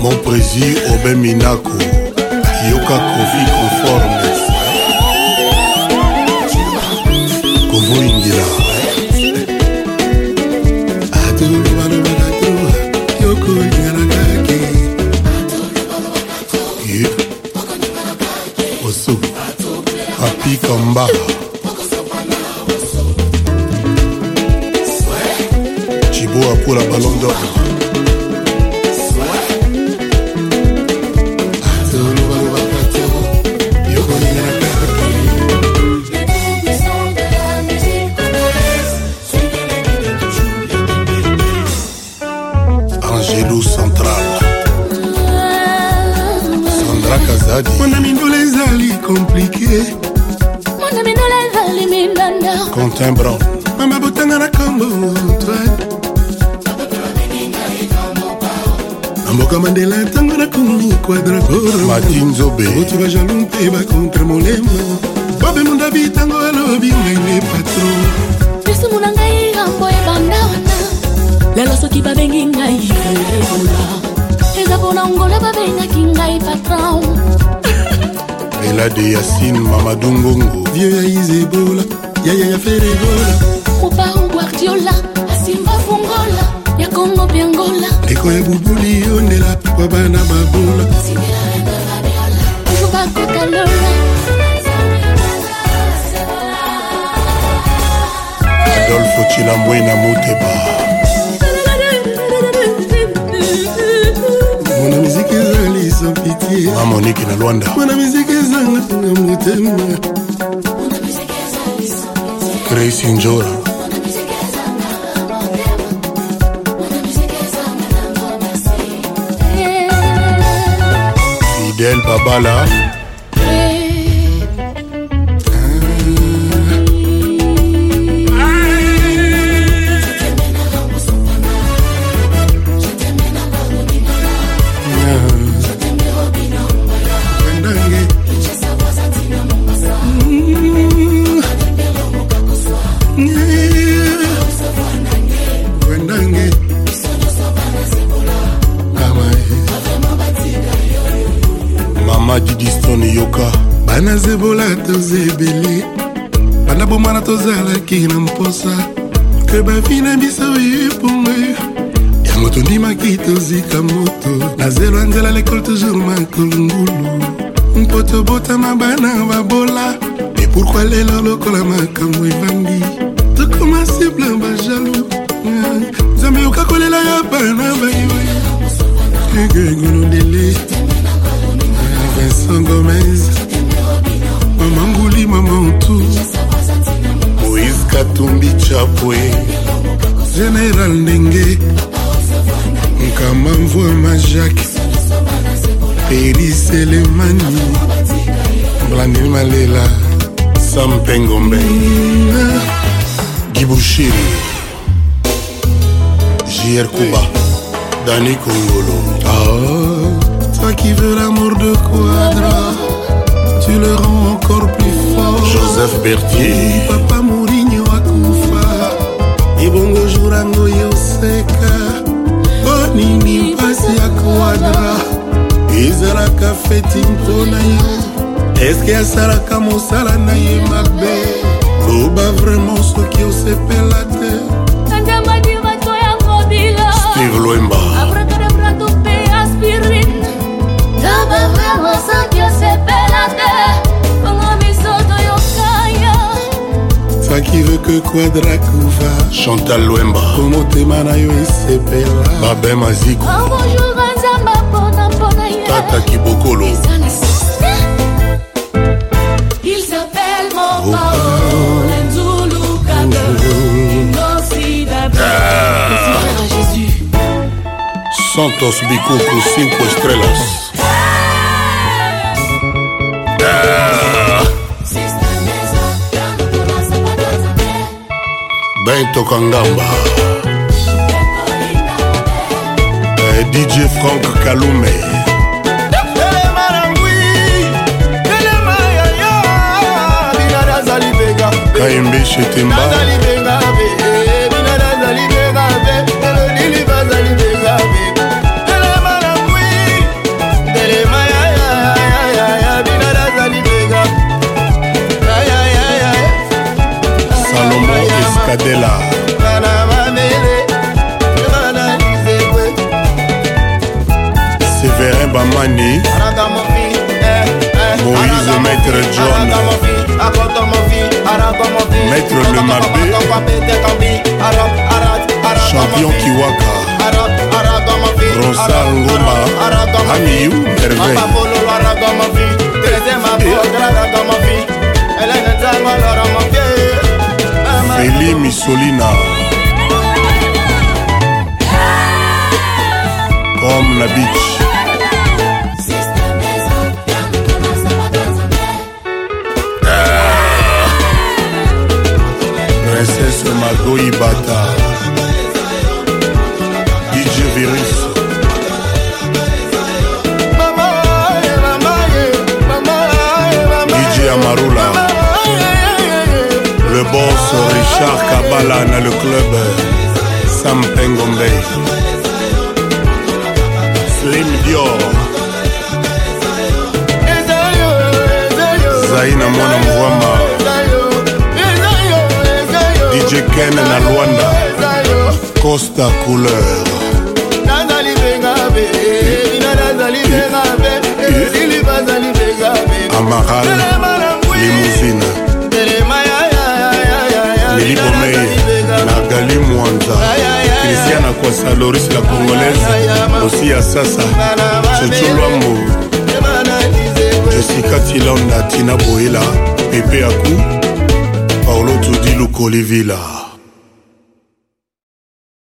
Mon président Obe Minako Yoka Kofi conforme Kovo Ingila Yoko Ingaragaki Osu Papi Kamba Chiboa pour la ballon d'or. Angelo Central Sandra Kazadi. Mon ami nous les ali compliqué. Mon ami nous les ali mindanda. Quentin Brown. Mama botanga na Congo Antoine. Amboka Mandela tango na kumi quadragoro. Martin Zobe. Otu ba jalum peba contre molema. Bobe munda bitango alobi ngene patron. Yesu munangai rambo e bandawana. Lelo soki ba bengi ngai ebola. Eza bona ngola ba benga kingai patron. Ela de Yassine Mamadou Ngongo. Vieux ya Isebola. Ya Ferregola. Opa Guardiola. Asimba Fungola. Ya Congo Biangola. Eko ya bubuli ondela. Wabana babola. Simila enda babiola. Juba Kokalola. Adolfo Chilambwena Moteba. Mon musique ezali sans pitié. Monique na Luanda. Mon musique ezanga na motema. Grace Njora. Fidel Babala. Yoka bana zebola tozebele bana bomana tozalaki na mposa ke bavina biso yeponge yango tondimaki tozika moto na zelo ya nzela lekole toujours makolungulu mpo tobotama bana babola e pourkui lelo lokola makambo evandi tokoma simple bajalo nzambe yoka kolela ya bana bayoyo egegolondele Vincent Gomez, Maman Ngouli, Maman Tout, Moïse Katumbi Chapwe, Général Ndenge, Nkama Mvoa Majak, Peri Selemani, Blandine Malela, Sam Pengombe, Gibushiri, JR Kuba, Dani Kongolo. Toi qui veux l'amour de Quadra, tu le rends encore plus fort. Joseph Berthier, Papa Mourinho akufa, Ibongo Jurango Yoseka, Bonini pasi ya Quadra, Izalaka feti mpona yo, eske asalaka mosala na ye mabe, Oba vraiment soki osepela te. Steve Loemba, Toi qui veux que Quadra Kuva, Chantal Loemba, Como temana yo esepela, Babé Maziko, Tata Kibokolo. Il s'appelle Mopa Nzulu Jésus. Santos Bikoko 5 estrelas. Bento Kangamba, DJ Frank Kalume, Kaimbe Chetemba, Bamani, Moïse Maître John, Maître Le Mabé, Champion Kiwaka, Rosa Ngoma, Amiou Merveille, Feli Missolina, comme la beach. Princesse Magoï Bata, DJ Virus, DJ Amarula, le boss Richard Kabala dans le club Sam Pengombe, Slim Dior, Zaina Mwana Mwama, DJ Ken na Luanda, Costa Couleur, Amaral, Limousine, Lili Bomei, Nagali Mwanza, Christiana Kwasa, Loris la Congolaise, aussi à Sasa, Chuchu Luambo, Jessica Tilonda, Tina Boela, Pepe Akou, Paulo Tudi Lukolivila.